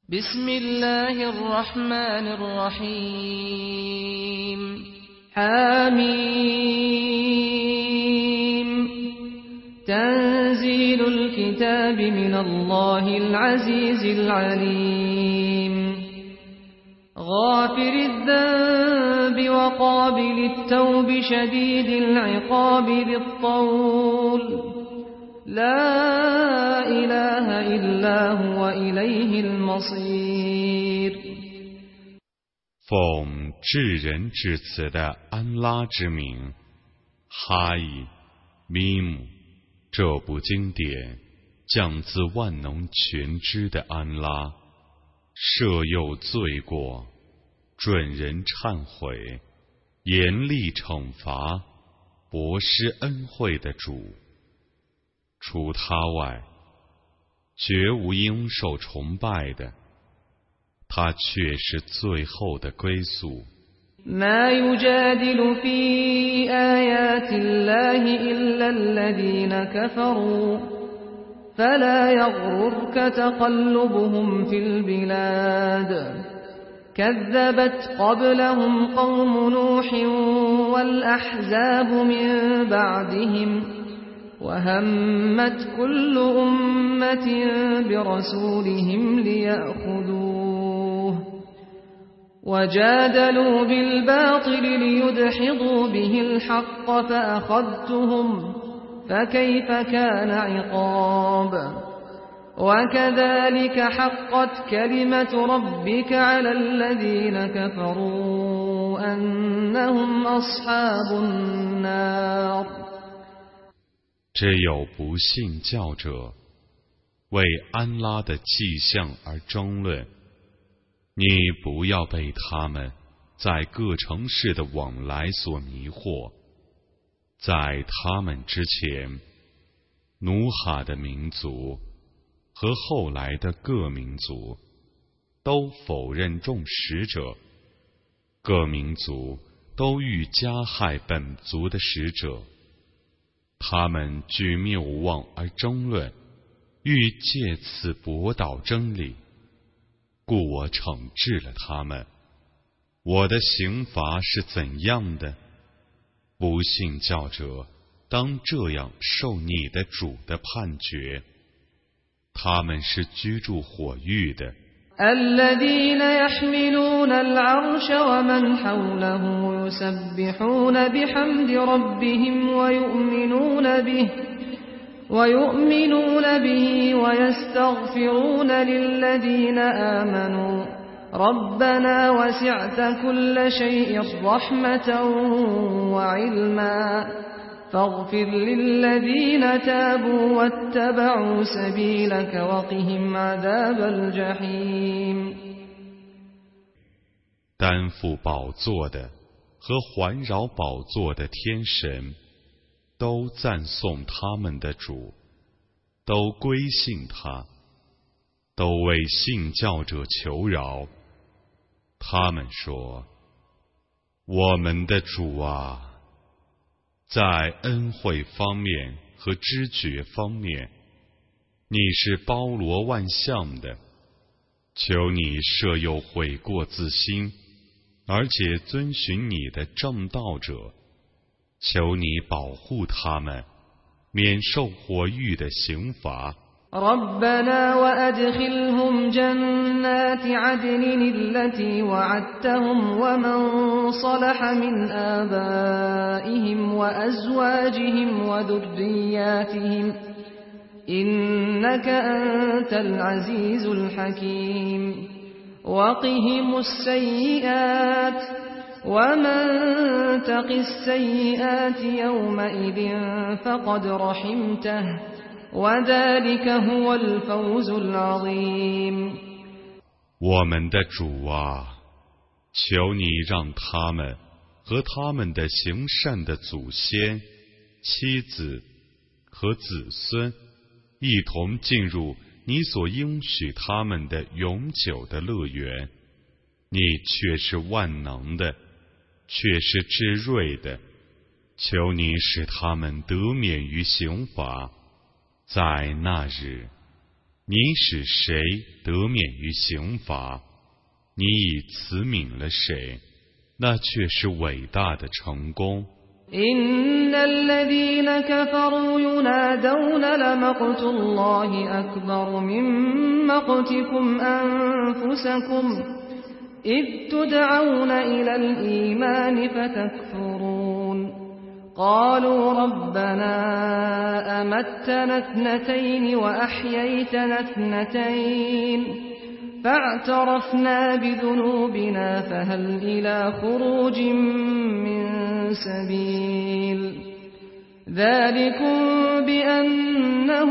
بسم الله الرحمن الرحيم حميم تنزيل الكتاب من الله العزيز العليم غافر الذنب وقابل التوب شديد العقاب ذي الطول لا إله إلا هو إليه المصير 奉至仁至慈的安拉之名，哈伊咪姆，这部经典降自万能全知的安拉，赦宥罪过，准人忏悔，严厉惩罚，博施恩惠的主。除他外，绝无应受崇拜的，他却是最后的归宿。 ما يجادل في آيات الله إلا الذين كفروا فلا يغررك تقلبهم في البلاد كذبت قبلهم قوم نوح والأحزاب من بعدهم وهمت كل أمة برسولهم ليأخذوه وجادلوا بالباطل ليدحضوا به الحق فأخذتهم فكيف كان عقاب وكذلك حقت كلمة ربك على الذين كفروا أنهم أصحاب النار 只有不信教者为安拉的迹象而争论，你不要被他们在各城市的往来所迷惑。在他们之前，努哈的民族和后来的各民族都否认众使者，各民族都欲加害本族的使者。他们据谬妄而争论，欲借此驳倒真理，故我惩治了他们。我的刑罚是怎样的？不信教者当这样受你的主的判决。他们是居住火域的。 الذين يحملون العرش ومن حوله يسبحون بحمد ربهم ويؤمنون به ويستغفرون للذين آمنوا ربنا وسعت كل شيء رحمة وعلما فاغفر للذين تابوا واتبعوا سبيلك وقهم عذاب الجحيم 担负宝座的和环绕宝座的天神都赞颂他们的主，都归信他，都为信教者求饶。他们说：我们的主啊，在恩惠方面和知觉方面，你是包罗万象的，求你赦宥悔过自新，而且遵循你的正道者，求你保护他们，免受火狱的刑罚。 ربنا وأدخلهم جنات عدن التي وعدتهم ومن صلح من آبائهم وأزواجهم وذرياتهم إنك أنت العزيز الحكيم وقهم السيئات ومن تق السيئات يومئذ فقد رحمته وذلك هو الفوز العظيم 我们的主啊，求你让他们和他们的行善的祖先、妻子和子孙一同进入你所应许他们的永久的乐园。你却是万能的，却是至睿的，求你使他们得免于刑罚。在那日， 你使谁得免于刑罚，你已慈悯了谁，那却是伟大的成功。 إن الذين كفروا ينادون لمقت الله أكبر من مقتكم أنفسكم إذ تدعون إلى الإيمان فتكفرون قالوا ربنا أمتنا اثنتين وأحييتنا اثنتين فاعترفنا بذنوبنا فهل إلى خروج من سبيل ذلكم بأنه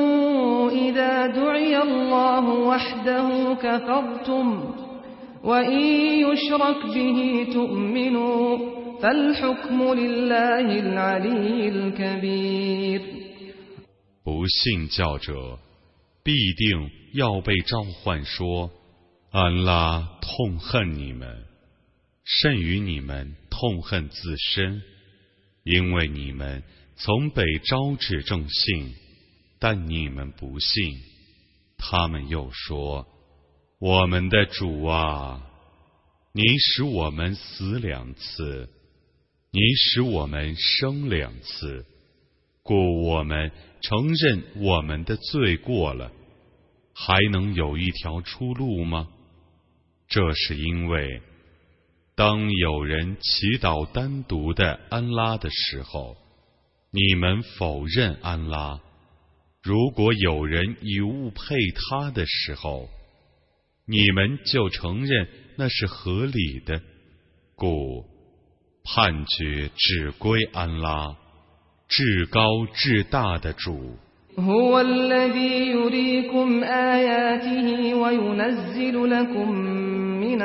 إذا دعي الله وحده كفرتم وإن يشرك به تؤمنوا فالحكم لله العلي الكبير。 不信教者必定要被召唤说，安拉痛恨你们，甚于你们痛恨自身，因为你们曾被招致正信，但你们不信。他们又说，我们的主啊，你使我们死2次，你使我们生2次，故我们承认我们的罪过了，还能有一条出路吗？这是因为当有人祈祷单独的安拉的时候，你们否认安拉；如果有人以物配他的时候，你们就承认那是合理的。故判决只归安拉，至高至大的主。 هو الذي يريكم آياته وينزل لكم من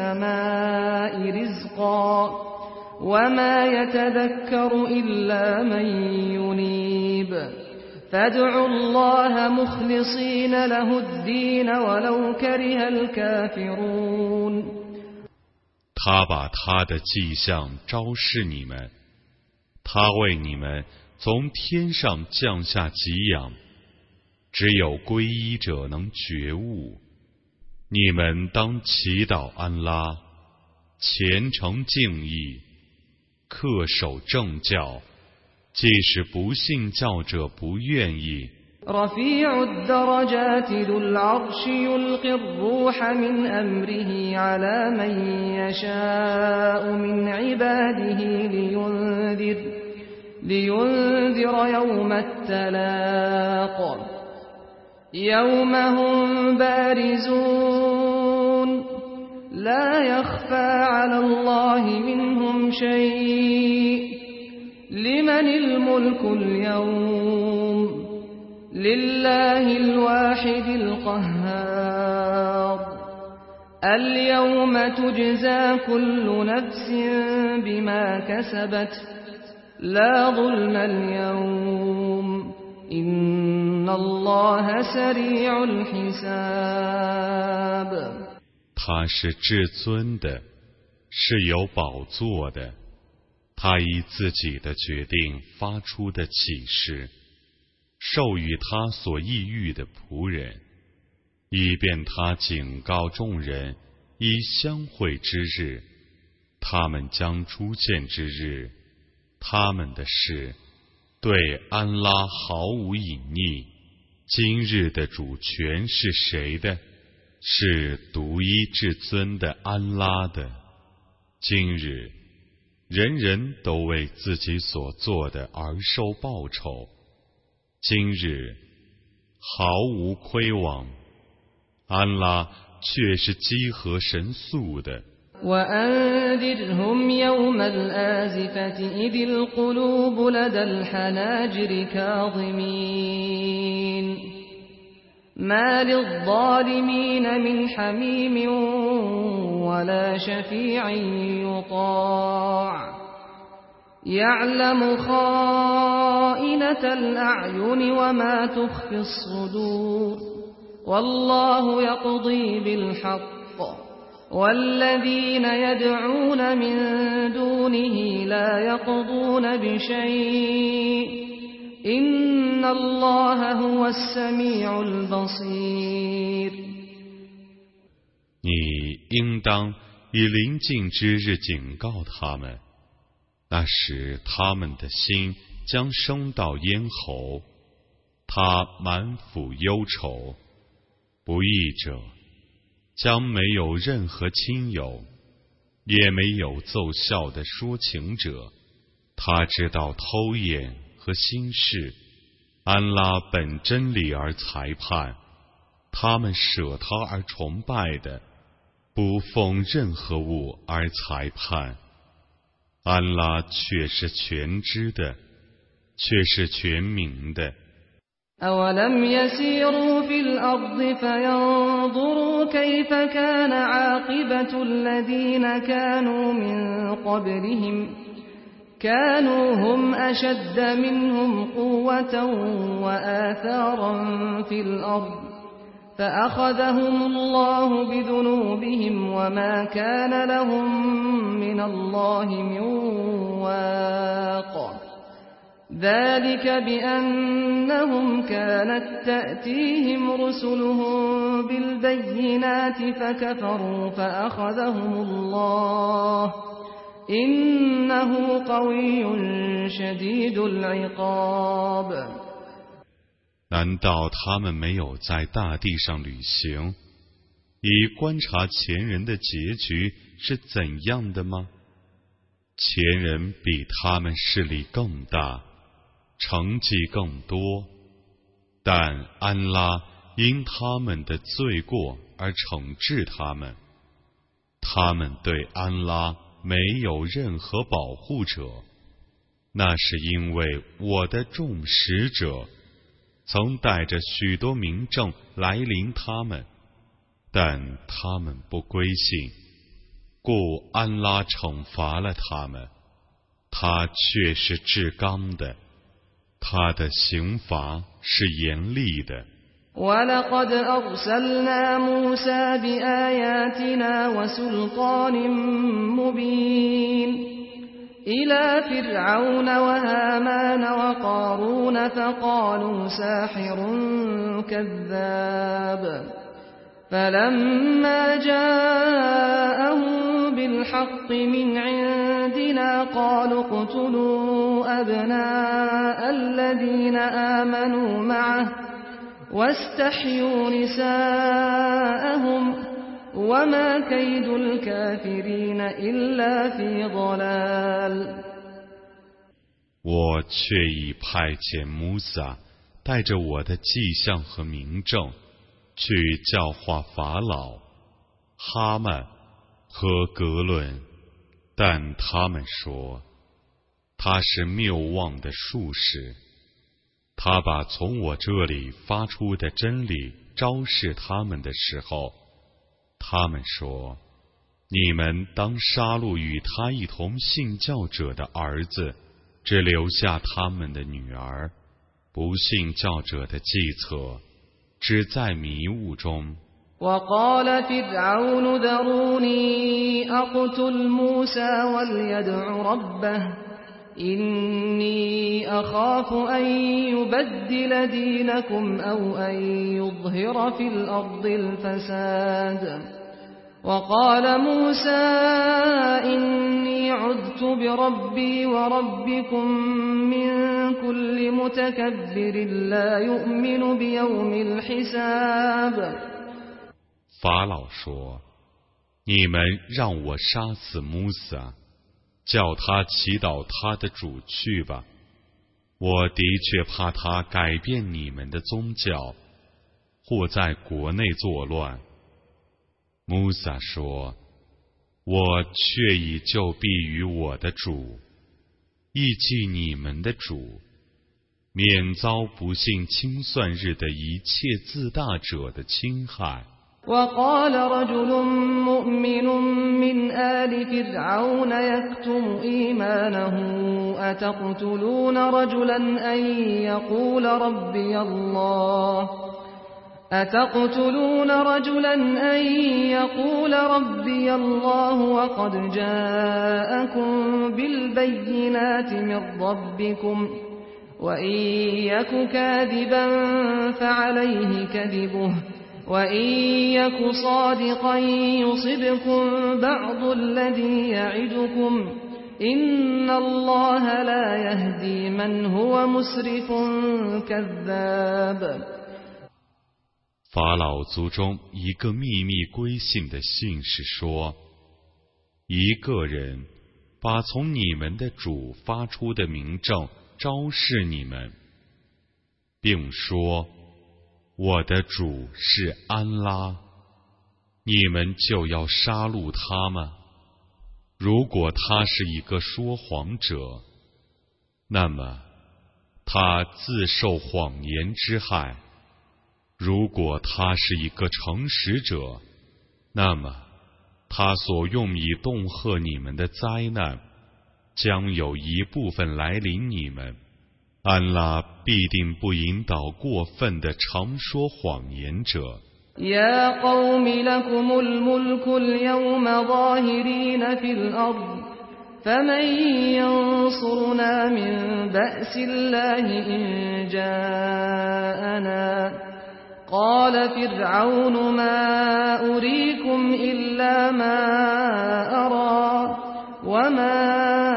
السماء رزقا وما يتذكر إلا من ينيب فادعوا الله مخلصين له الدين ولو كره الكافرون。 他把他的迹象昭示你们，他为你们从天上降下给养，只有皈依者能觉悟。你们当祈祷安拉，虔诚敬意，恪守正教，即使不信教者不愿意。 رفيع الدرجات ذو العرش يلقي الروح من أمره على من يشاء من عباده لينذر يوم التلاق يوم هم بارزون لا يخفى على الله منهم شيء لمن الملك اليوم لله الواحد القهار اليوم تجزى كل نفس بما كسبت لا ظلم اليوم إن الله سريع الحساب。 他是至尊的，是有宝座的，他以自己的决定发出的启示授予他所抑郁的仆人，以便他警告众人以相会之日，他们将初见之日，他们的事对安拉毫无隐匿。今日的主权是谁的？是独一至尊的安拉的。今日人人都为自己所做的而受报酬，今日毫无亏枉，安拉却是积和神速的。 وأنذرهم يوم الآزفة إذ القلوب لدى الحناجر كاظمين ما للظالمين من حميم ولا شفيع يطاع يعلم خائنة الأعين وما تخفي الصدور والله يقضي بالحق والذين يدعون من دونه لا يقضون بشيء إن الله هو السميع البصير。 你应当以临近之日警告他们，那时他们的心将升到咽喉，他满腹忧愁。不义者将没有任何亲友，也没有奏效的说情者。他知道偷眼和心事，安拉本真理而裁判，他们舍他而崇拜的，不奉任何物而裁判。安拉却是全知的，却是全明的。 أولم يسيروا في الأرض فينظروا كيف كان عاقبة الذين كانوا من قبلهم كانوا هم أشد منهم قوة وآثارا في الأرض فأخذهم الله بذنوبهم وما كان لهم من الله من واق ذلك بأنهم كانت تأتيهم رسلهم بالبينات فكفروا فأخذهم الله إنه قوي شديد العقاب。 难道他们没有在大地上旅行，以观察前人的结局是怎样的吗？前人比他们势力更大，成绩更多，但安拉因他们的罪过而惩治他们。他们对安拉没有任何保护者，那是因为我的众使者曾带着许多明证来临他们，但他们不归信，故安拉惩罚了他们。他却是至刚的，他的刑罚是严厉的。 وَلَقَدْ أَرْسَلْنَا مُوسَى بِآيَاتِنَا وَسُلْطَانٍ مُبِينٍ إِلَى فِرْعَوْنَ وَهَامَانَ وَقَارُونَ فَقَالُوا سَاحِرٌ كَذَّابٌ فَلَمَّا جَاءَهُم بِالْحَقِّ مِنْ عِندِنَا قَالُوا اقْتُلُوا أَبْنَاءَ الَّذِينَ آمَنُوا مَعَهُ واستحيوا نساءهم وما كيد الكافرين إلا في ضلال。 我却已派遣穆萨带着我的迹象和明证去教化法老、哈曼和格伦，但他们说他是谬妄的术士。他把从我这里发出的真理昭示他们的时候，他们说：你们当杀戮与他一同信教者的儿子，只留下他们的女儿。不信教者的计策只在迷雾中。 وقال فرعون ذروني أقتل موسى وليدع ربه إني أخاف أن يبدل دينكم أو أن يظهر في الأرض الفساد وقال موسى إني عذت بربي وربكم من كل متكبر لا يؤمن بيوم الحساب。 法老说：你们让我杀死穆萨，叫他祈祷他的主去吧。我的确怕他改变你们的宗教，或在国内作乱。穆萨说：我却已就避于我的主，忆记你们的主，免遭不信清算日的一切自大者的侵害。 وقال رجل مؤمن من آل فرعون يكتم إيمانه أتقتلون رجلا أن يقول ربي الله وقد جاءكم بالبينات من ربكم وإن يك كاذبا فعليه كذبه وإن يك صادقا يصبكم بعض الذي يعدكم إن الله لا يهدي من هو مسرف كذاب。 法老族中一个秘密归信的信士说，一个人把从你们的主发出的明证昭示你们，并说我的主是安拉，你们就要杀戮他吗？如果他是一个说谎者，那么他自受谎言之害；如果他是一个诚实者，那么他所用以恫吓你们的灾难将有一部分来临你们。安拉必定不引导过分的常说谎言者。 يا قوم لكم الملك اليوم ظاهرين في الأرض فمن ينصرنا من بأس الله إن جاءنا قال فرعون ما أريكم إلا ما أرى وما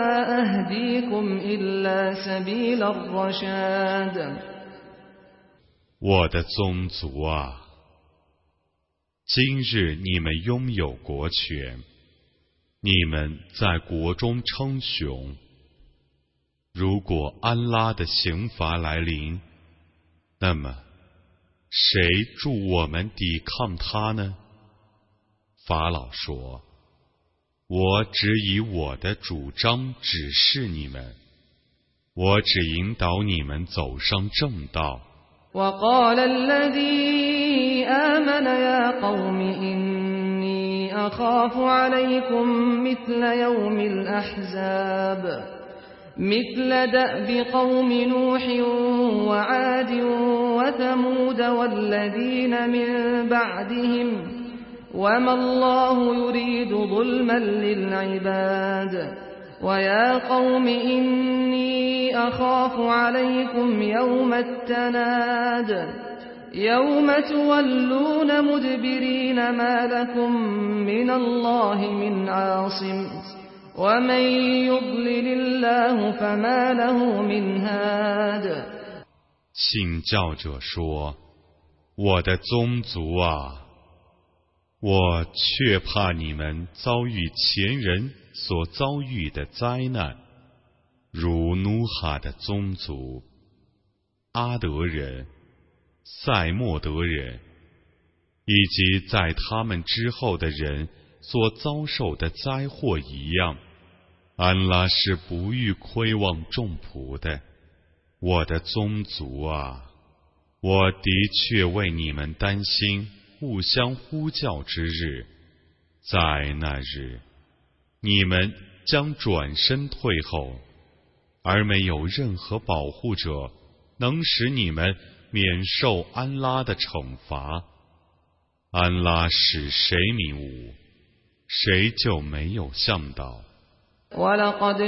أهديكم إلا سبيل الرشاد。 我的宗族啊，今日你们拥有国权，你们在国中称雄。如果安拉的刑罚来临，那么谁助我们抵抗他呢？法老说，我只以我的主张指示你们，我只引导你们走上正道。 وقال الذي آمن يا قوم إني أخاف عليكم مثل يوم الأحزاب مثل دأب قوم نوح وعاد وثمود والذين من بعدهم وما الله يريد ظلما للعباد ويا قوم إني أخاف عليكم يوم التناد يوم تولون مدبرين ما لكم من الله من عاصم ومن يضلل الله فما له من هاد。 信教者说，我的宗族啊，我却怕你们遭遇前人所遭遇的灾难，如努哈的宗族、阿德人、塞莫德人，以及在他们之后的人所遭受的灾祸一样。安拉是不欲亏望众仆的。我的宗族啊，我的确为你们担心互相呼叫之日，在那日你们将转身退后，而没有任何保护者能使你们免受安拉的惩罚。安拉使谁迷雾，谁就没有向导。 وَلَقَدْ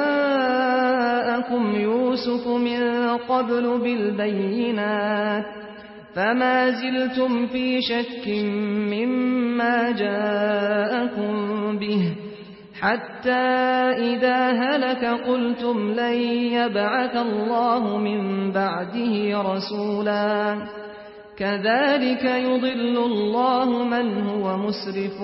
جَاءَكُمْ يُوسُفُ مِنْ قَبْلُ بِالْبَيِّنَاتِ فَمَا زِلْتُمْ فِي شَكٍّ مِّمَّا جَاءَكُمْ بِهِ حَتَّى إِذَا هَلَكَ قُلْتُمْ لَن يَبْعَثَ اللَّهُ مِن بَعْدِهِ رَسُولًا كَذَلِكَ يُضِلُّ اللَّهُ مَنْ هُوَ مُسْرِفٌ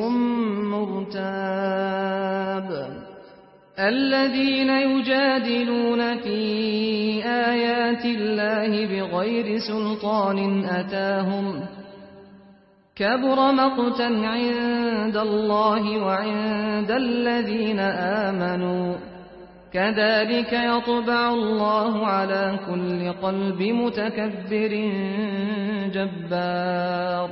مُرْتَابٌ الذين يجادلون في آيات الله بغير سلطان أتاهم كبر مقتا عند الله وعند الذين آمنوا كذلك يطبع الله على كل قلب متكبر جبار。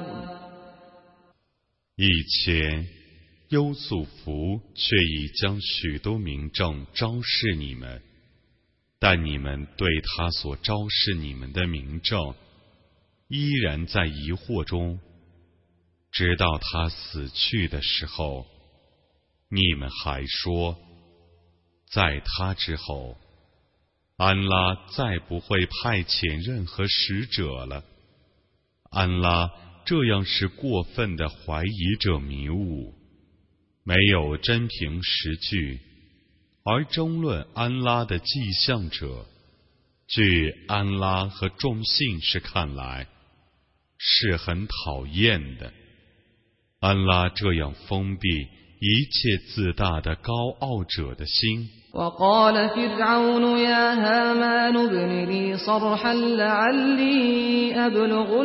以前优素福却已将许多明证昭示你们，但你们对他所昭示你们的明证依然在疑惑中，直到他死去的时候，你们还说，在他之后安拉再不会派遣任何使者了。安拉这样使过分的怀疑者迷雾，没有真凭实据，而争论安拉的迹象者，据安拉和众信士看来，是很讨厌的。安拉这样封闭一切自大的高傲者的心。 وقال فرعون يا هامان ابن لي صرحا لعلي أبلغ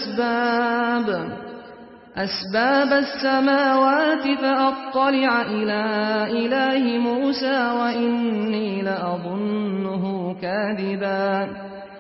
أسباب السماوات فأطلع إلى إله موسى وإني لأظنه كاذبا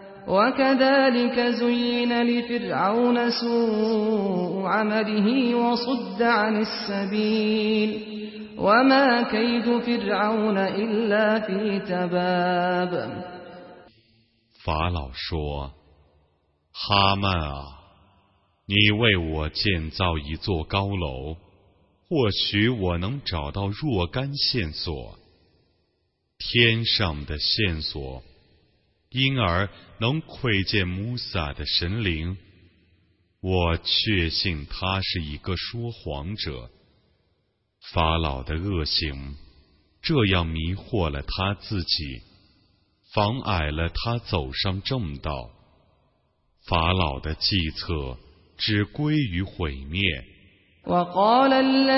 وكذلك زين لفرعون سوء عمله وصد عن السبيل وما كيد فرعون إلا في تباب。 法老说：哈曼啊，你为我建造一座高楼，或许我能找到若干线索，天上的线索，因而能窥见穆萨的神灵。我确信他是一个说谎者。法老的恶行这样迷惑了他自己，妨碍了他走上正道。法老的计策只归于毁灭。 وقال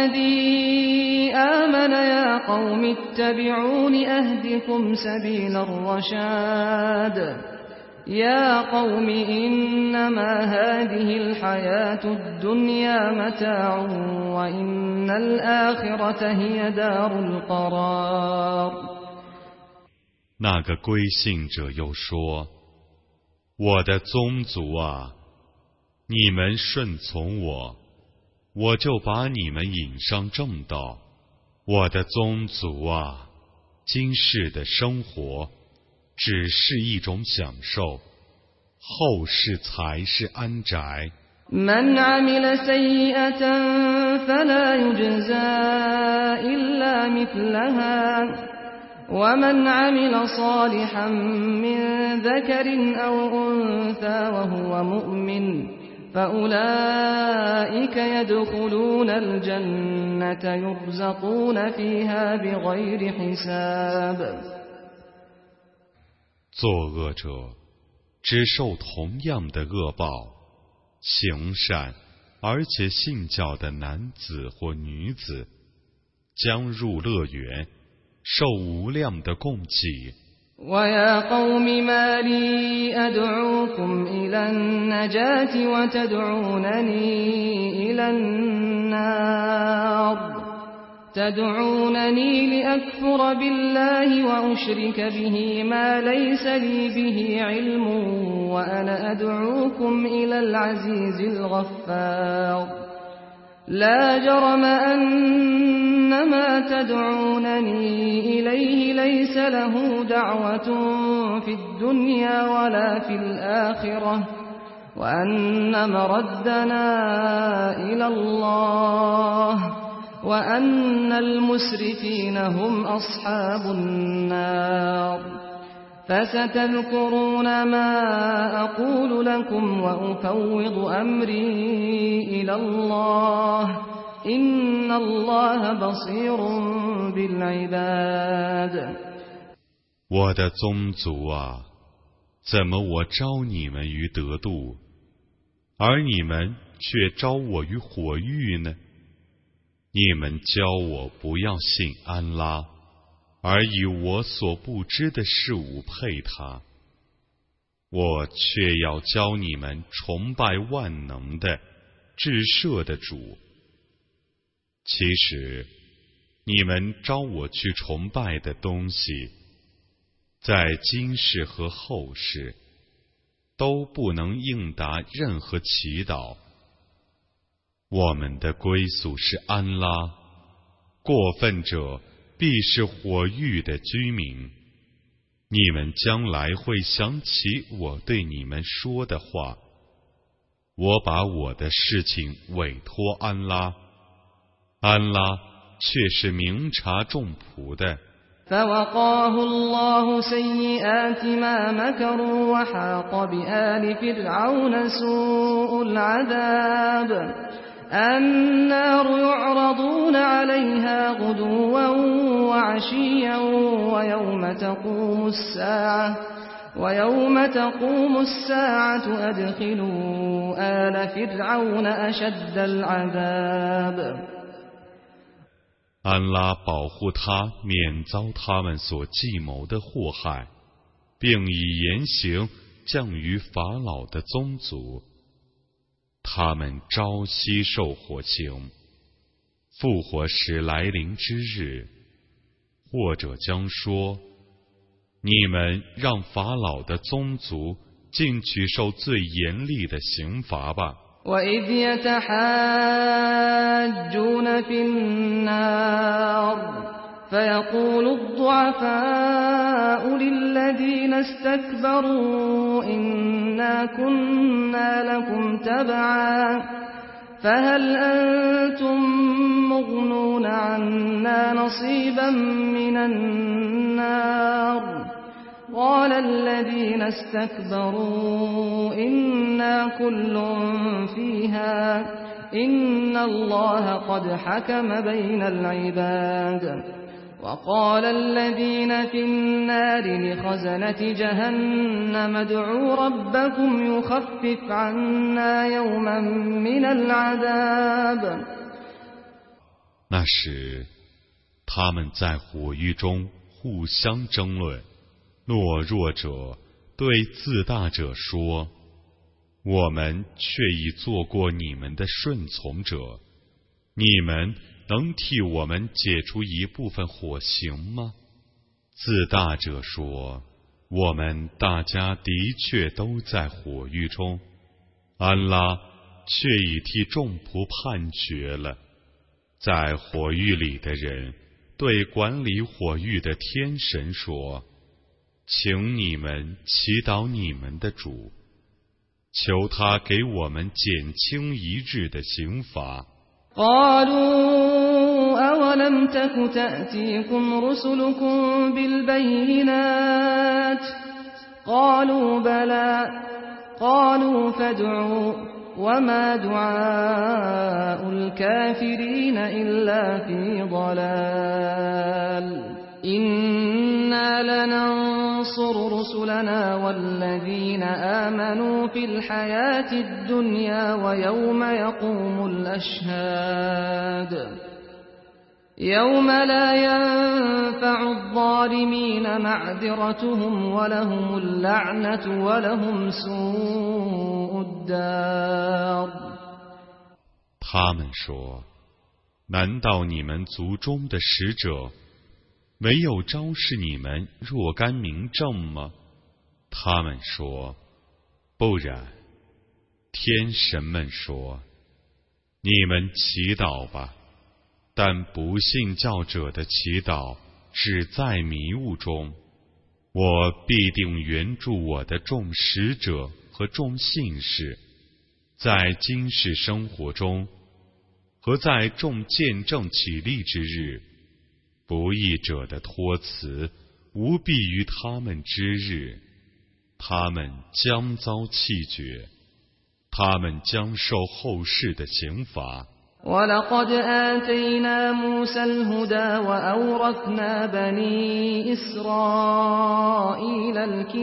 الذي آمن يا قوم اتبعون أهدكم سبيل الرشاد يا قوم إنما هذه الحياة الدنيا متاع وإن الآخرة هي دار القرار。 那个归信者又说：我的宗族啊，你们顺从我，我就把你们引上正道。我的宗族啊，今世的生活只是一种享受，后世才是安宅。 من عمل سيئة فلا يجزى إلا مثلها ومن عمل صالحا من ذكر أو أنثى وهو مؤمن فأولئك يدخلون الجنة يرزقون فيها بغير حساب。 作恶者只受同样的恶报，行善而且信教的男子或女子将入乐园，受无量的供给。 ويا قوم ما لي أدعوكم إلى النجاة وتدعونني إلى النار تدعونني لأكفر بالله وأشرك به ما ليس لي به علم وأنا أدعوكم إلى العزيز الغفار لا جرم أن ما تدعونني إليه ليس له دعوة في الدنيا ولا في الآخرة وأن مردنا إلى الله وأن المسرفين هم أصحاب النار فستذكرون ما أقول لكم وأفوض أمري إلى الله إن الله بصير بالعباد。 我的宗族啊，怎么我招你们于得度，而你们却招我于火狱呢？你们教我不要信安拉，而以我所不知的事物配他，我却要教你们崇拜万能的、至赦的主。其实，你们招我去崇拜的东西，在今世和后世都不能应答任何祈祷。我们的归宿是安拉，过分者必是火狱的居民。你们将来会想起我对你们说的话，我把我的事情委托安拉，安拉却是明察众仆的。 فوقاه الله سيئات ما مكروا وحاق بآل فرعون سوء العذاب النار يعرضون عليها غدوا وعشيا ويوم تقوم الساعة أدخلوا آل فرعون أشد العذاب 安拉保护他免遭他们所计谋的祸害，并以严刑降于法老的宗族。他们朝夕受火刑，复活时来临之日，或者将说：你们让法老的宗族进去受最严厉的刑罚吧。 وَإِذْ يَتَحَاجُّونَ فِي النَّارِ فَيَقُولُ الضُّعَفَاءُ لِلَّذِينَ اسْتَكْبَرُوا إِنَّا كُنَّا لَكُمْ تَبَعًا فَهَلْ أَنْتُمْ مُغْنُونَ عَنَّا نَصِيبًا مِنَ النَّارِ قال الذين استكبروا إنا كل فيها إن الله قد حكم بين العباد وقال الذين في النار لخزنة جهنم ادعوا ربكم يخفف عنا يوما من العذاب 那时他们在火狱中互相争论，懦弱者对自大者说：我们却已做过你们的顺从者，你们能替我们解除一部分火刑吗？自大者说：我们大家的确都在火狱中，安拉却已替众仆判决了。在火狱里的人对管理火狱的天神说：请你们祈祷你们的主，求他给我们减轻一日的刑罚。 قالوا أولم تك تأتيكم رسلكم بالبينات قالوا بلى قالوا فادعوا وما دعاء الكافرين إلا في ضلال إنا لننصر رسلنا والذين آمنوا في الحياة الدنيا ويوم يقوم الأشهاد يوم لا ينفع الظالمين معذرتهم ولهم اللعنة ولهم سوء الدار 他们说：难道你们族中的使者没有昭示你们若干明证吗？他们说：不然。天神们说：你们祈祷吧，但不信教者的祈祷只在迷雾中。我必定援助我的众使者和众信士，在今世生活中和在众见证起立之日，不义者的托辞无避于他们之日，他们将遭弃绝，他们将受后世的刑罚。 ولقد آتينا موسى الهدى وأورثنا بني إسرائيل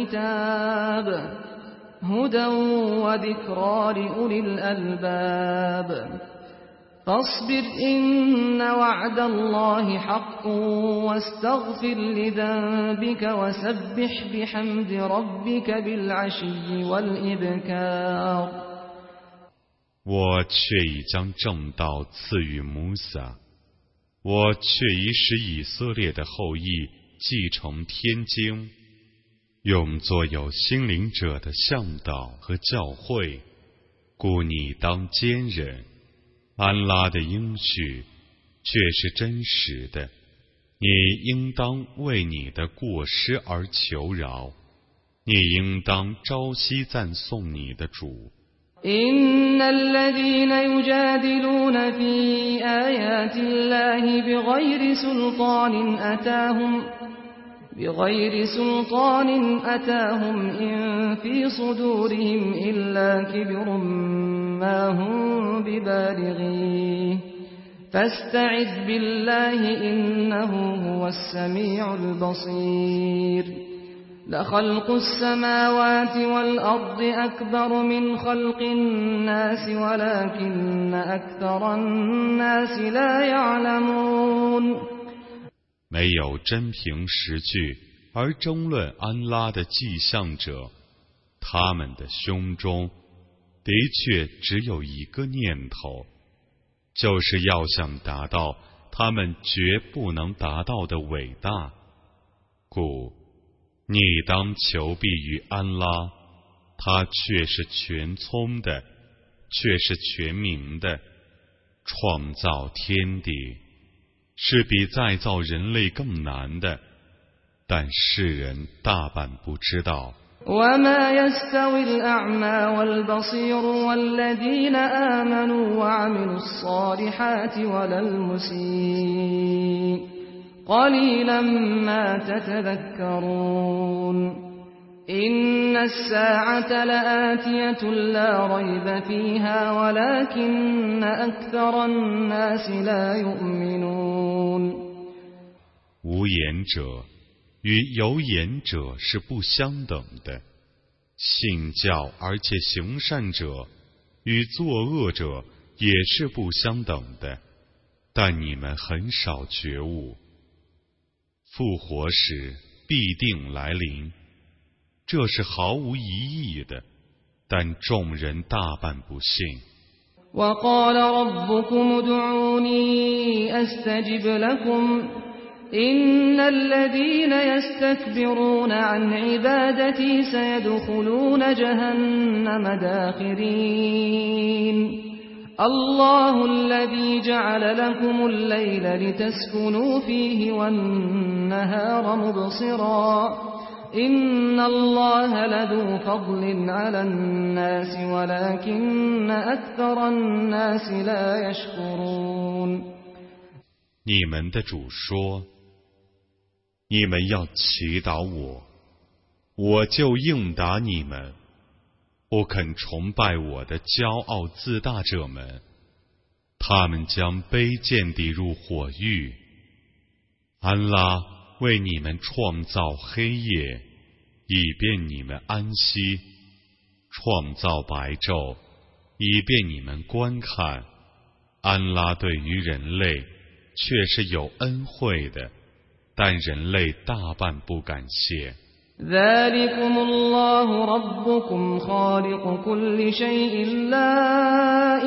الكتاب هدى وذكرى لأولي الألباب فاصبر إن وعد الله حق واستغفر لذنبك وسبح بحمد ربك بالعشي والإبكار 我却已将正道赐予摩萨，我却已使以色列的后裔继承天经，用作有心灵者的向导和教诲，故你当坚忍。安拉的应许却是真实的，你应当为你的过失而求饶，你应当朝夕赞颂你的主。 إن الذين يجادلون في آيات الله بغير سلطان بغير سلطان أتاهم إن في صدورهم إلا كبر ما هم ببالغيه فاستعذ بالله إنه هو السميع البصير لخلق السماوات والأرض أكبر من خلق الناس ولكن أكثر الناس لا يعلمون 没有真凭实据而争论安拉的迹象者，他们的胸中的确只有一个念头，就是要想达到他们绝不能达到的伟大。故你当求必于安拉，他却是全聪的，却是全明的，创造天地是比再造人类更难的，但世人大半不知道。 وما يستوي الأعمى والبصير والذين آمنوا وعملوا الصالحات ولا المسيء قليلا ما تتذكرون إن الساعة لآتية لا ريب فيها ولكن أكثر الناس لا يؤمنون 无言者与有言者是不相等的，信教而且行善者与作恶者也是不相等的，但你们很少觉悟。复活时必定来临，这是毫无疑义的，但众人大半不信。 وقال ربكم ادعوني أستجب لكم إن الذين يستكبرون عن عبادتي سيدخلون جهنم داخرين الله الذي جعل لكم الليل لتسكنوا فيه والنهار مبصرا إن الله لذو فضل على الناس ولكن أكثر الناس لا يشكرون 你们的主说，你们要祈祷我，我就应答你们。不肯崇拜我的骄傲自大者们，他们将卑贱地入火狱。安拉为你们创造黑夜，以便你们安息；创造白昼，以便你们观看。安拉对于人类却是有恩惠的，但人类大半不感谢。 ذلكم الله ربكم خالق كل شيء لا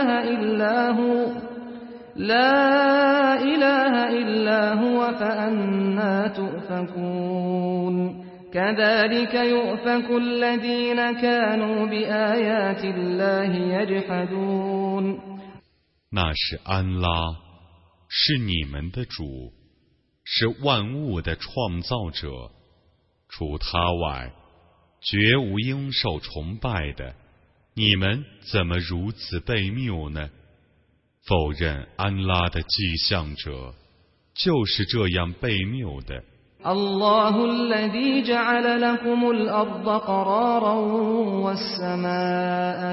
إله إلا هو فأنى تؤفكون كذلك يؤفك الذين كانوا بآيات الله يجحدون 那是安拉，是你们的主，是万物的创造者，除他外，绝无应受崇拜的。你们怎么如此悖谬呢？否认安拉的迹象者，就是这样悖谬的。 الله الذي جعل لكم الأرض قرارا والسماء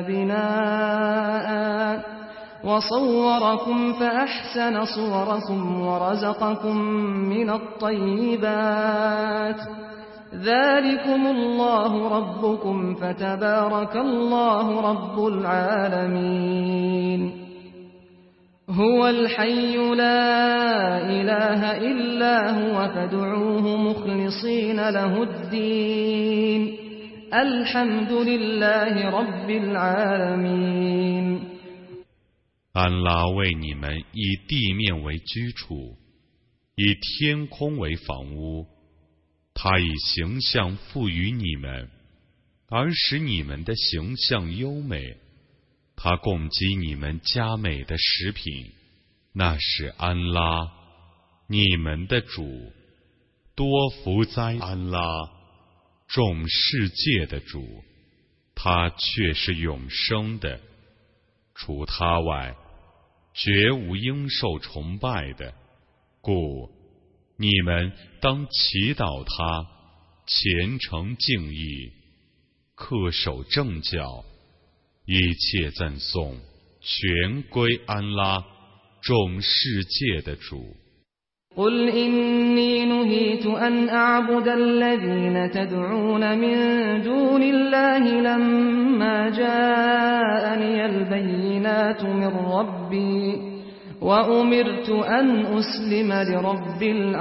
بناء وصوركم فأحسن صوركم ورزقكم من الطيبات ذلكم الله ربكم فتبارك الله رب العالمين هو الحي لا إله إلا هو فادعوه مخلصين له الدين الحمد لله رب العالمين 安拉为你们以地面为居处，以天空为房屋，他以形象赋予你们，而使你们的形象优美。他供给你们佳美的食品，那是安拉，你们的主。多福哉安拉，众世界的主，他却是永生的，除他外，绝无应受崇拜的，故你们当祈祷他，虔诚敬意，恪守正教，一切赞颂全归安拉，众世界的主。 قل إني نهيت أن أعبد الذين تدعون من دون الله لما جاءني البينات من ربي وأمرت أن أسلم لرب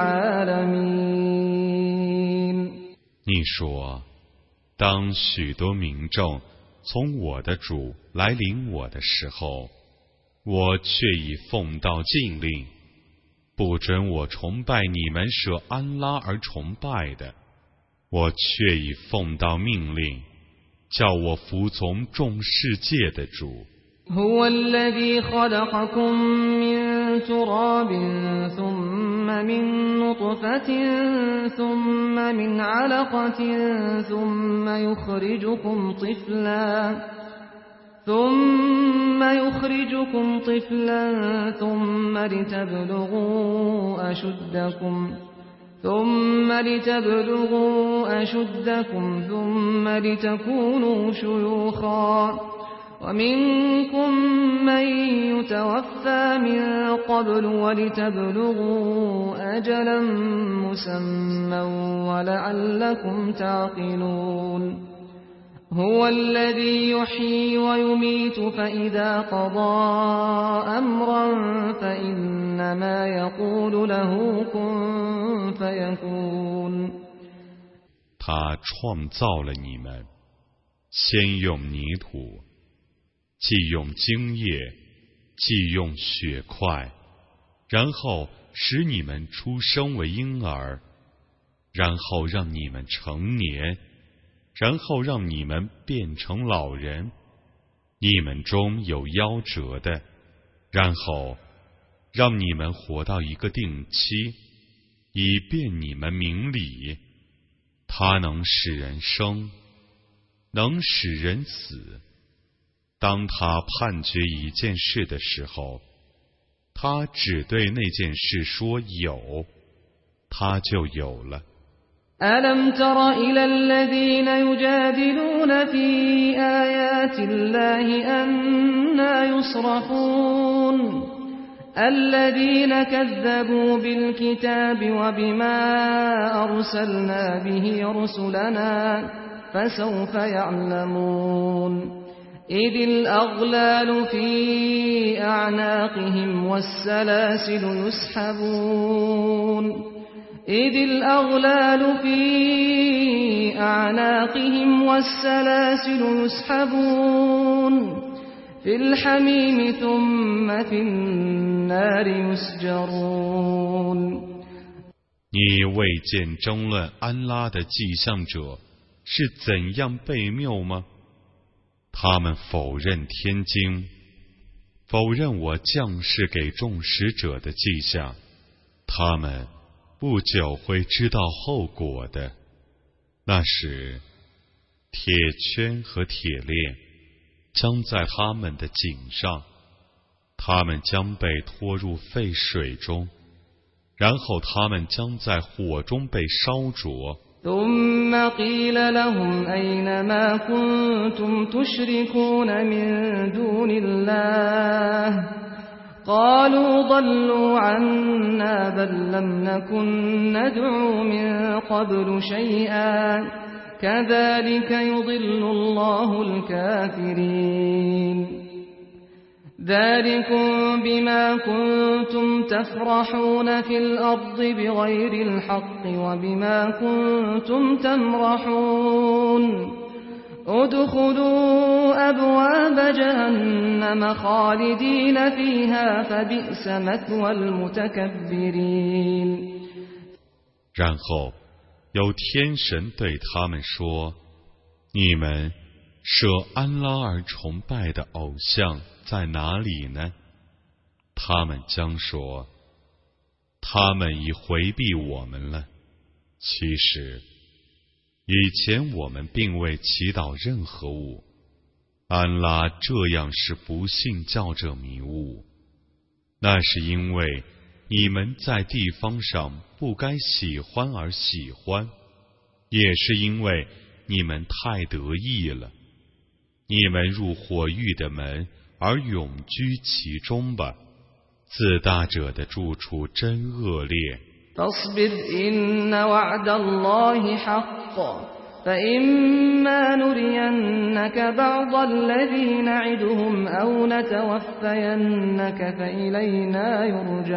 العالمين。 你说，当许多民众从我的主来领我的时候，我却已奉到禁令，不准我崇拜你们舍安拉而崇拜的，我却已奉到命令，叫我服从众世界的主。 هو الذي خلقكم من تراب ثم من نطفة ثم من علقة ثم يخرجكم طفلا ثم لتبلغوا أشدكم ثم لتكونوا شيوخا ومنكم من يتوفى من قبل ولتبلغوا أجلا مسمى ولعلكم تعقلون هو الذي يحيي ويميت فإذا قضى أمرا فإنما يقول له كن فيكون。 他创造了你们，先用泥土，既用精液，既用血块，然后使你们出生为婴儿，然后让你们成年，然后让你们变成老人，你们中有夭折的，然后让你们活到一个定期，以便你们明理。他能使人生，能使人死。当他判决一件事的时候，他只对那件事说有，他就有了。 ألم تر إلى الذين يجادلون في آيات الله أنى يصرفون الذين كذبوا بالكتاب وبما أرسلنا به رسلنا فسوف يعلمون إذ الأغلال في أعناقهم والسلاسل يسحبون في الحميم ثم في النار يسجرون。 你未见争论安拉的迹象者是怎样悖谬吗？他们否认天经，否认我降世给众使者的迹象，他们不久会知道后果的。那时，铁圈和铁链将在他们的颈上，他们将被拖入沸水中，然后他们将在火中被烧灼。 ثم قيل لهم أين ما كنتم تشركون من دون الله قالوا ضلوا عنا بل لم نكن ندعو من قبل شيئا كذلك يضل الله الكافرين ذلكم بما كنتم تفرحون في الأرض بغير الحق وبما كنتم تمرحون ادخلوا أبواب جهنم خالدين فيها فبئس مثوى المتكبرين。 然后有天神对他们说：你们舍安拉而崇拜的偶像在哪里呢？他们将说：他们已回避我们了。其实以前我们并未祈祷任何物，安拉这样使不信教者迷雾，那是因为你们在地方上不该喜欢而喜欢，也是因为你们太得意了。你们入火狱的门而永居其中吧，自大者的住处真恶劣。 فاصبر إن وعد الله حق فإما نرينك بعض الذي نعدهم أو نتوفينك فإلينا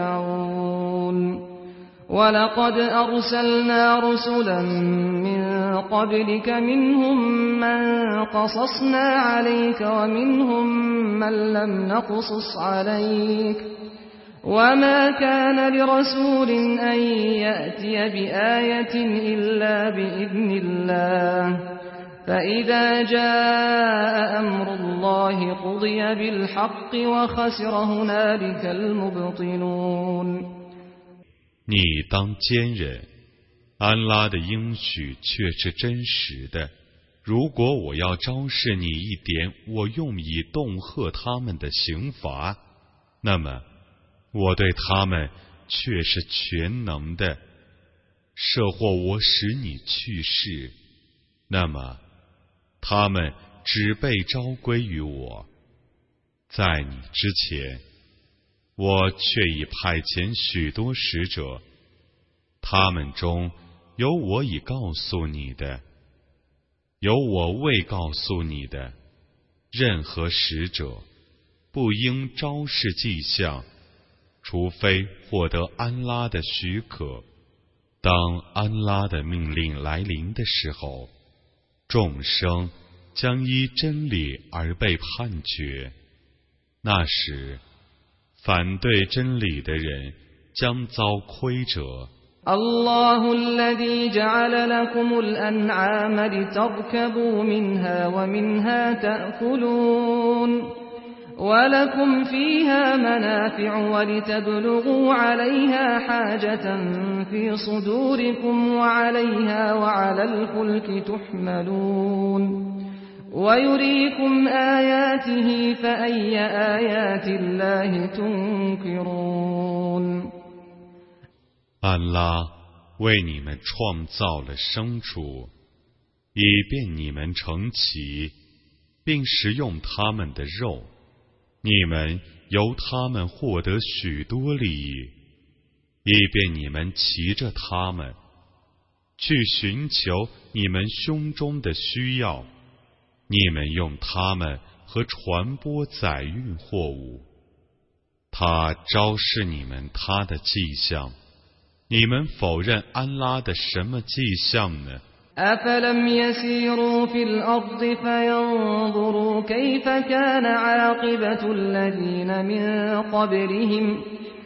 يرجعون ولقد أرسلنا رسلا من قبلك منهم من قصصنا عليك ومنهم من لم نقصص عليك وما كان لرسول أن يأتي بآية إلا بإذن الله فإذا جاء أمر الله قضي بالحق وخسر هنالك المبطلون 你当坚忍，安拉的应许却是真实的。如果我要昭示你一点我用以恫吓他们的刑罚，那么我对他们却是全能的。设或我使你去世，那么他们只被召归于我。在你之前，我却已派遣许多使者，他们中有我已告诉你的，有我未告诉你的。任何使者不应昭示迹象，除非获得安拉的许可。当安拉的命令来临的时候，众生将依真理而被判决。那时反对真理的人将遭亏折。 الله الذي جعل لكم الأنعام لتركبوا منها ومنها تأكلون ولكم فيها منافع ولتبلغوا عليها حاجة في صدوركم وعليها وعلى الفلك تحملون ويريكم آياته فأي آيات الله تنكرون 安拉为你们创造了牲畜，以便你们乘骑，并食用它们的肉。你们由它们获得许多利益，以便你们骑着它们去寻求你们胸中的需要。你们用它们和传播载运货物。他昭示你们他的迹象，你们否认安拉的什么迹象呢？ أفلم يسيروا في الأرض فينظروا كيف كان عاقبة الذين من قبلهم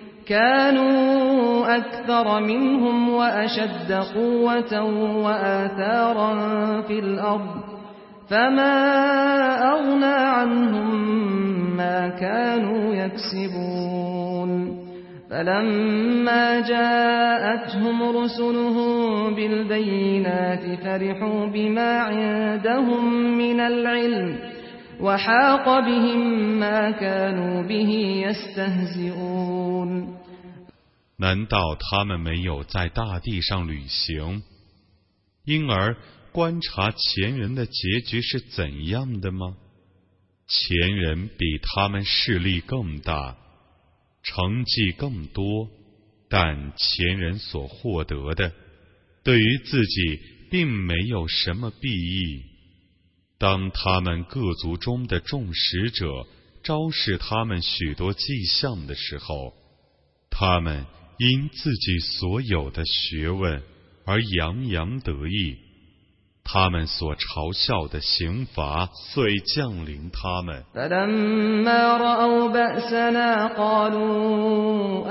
كانوا أكثر منهم وأشد قوة وآثارا في الأرض فما أغنى عنهم ما كانوا يكسبون فلما جاءتهم رسلهم بالبينات فرحوا بما عندهم من العلم وحاق بهم ما كانوا به يستهزئون 难道他们没有在大地上旅行，因而观察前人的结局是怎样的吗？前人比他们势力更大，成绩更多，但前人所获得的对于自己并没有什么裨益。当他们各族中的众使者昭示他们许多迹象的时候，他们因自己所有的学问而洋洋得意，他们所嘲笑的刑罚遂降临他们。 فلما رأوا بأسنا قالوا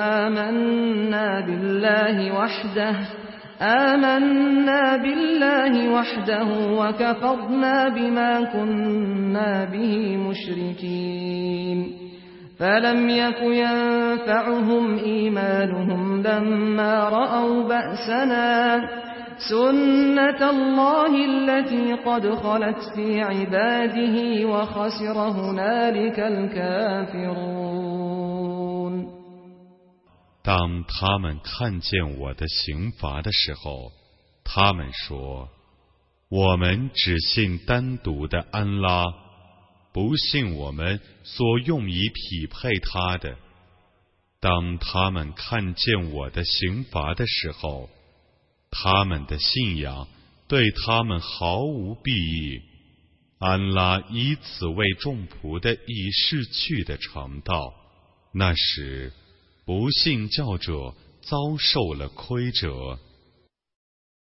آمنا بالله وحده وكفرنا بما كنا به مشركين فلم يك ينفعهم إيمانهم لما رأوا بأسنا سنة الله التي قد خلت في عباده وخسر هنالك الكافرون 当他们看见我的刑罚的时候，他们说：我们只信单独的安拉，不信我们所用以匹配他的。当他们看见我的刑罚的时候，他们的信仰对他们毫无裨益。安拉以此为众仆的已逝去的肠道，那时不信教者遭受了亏折。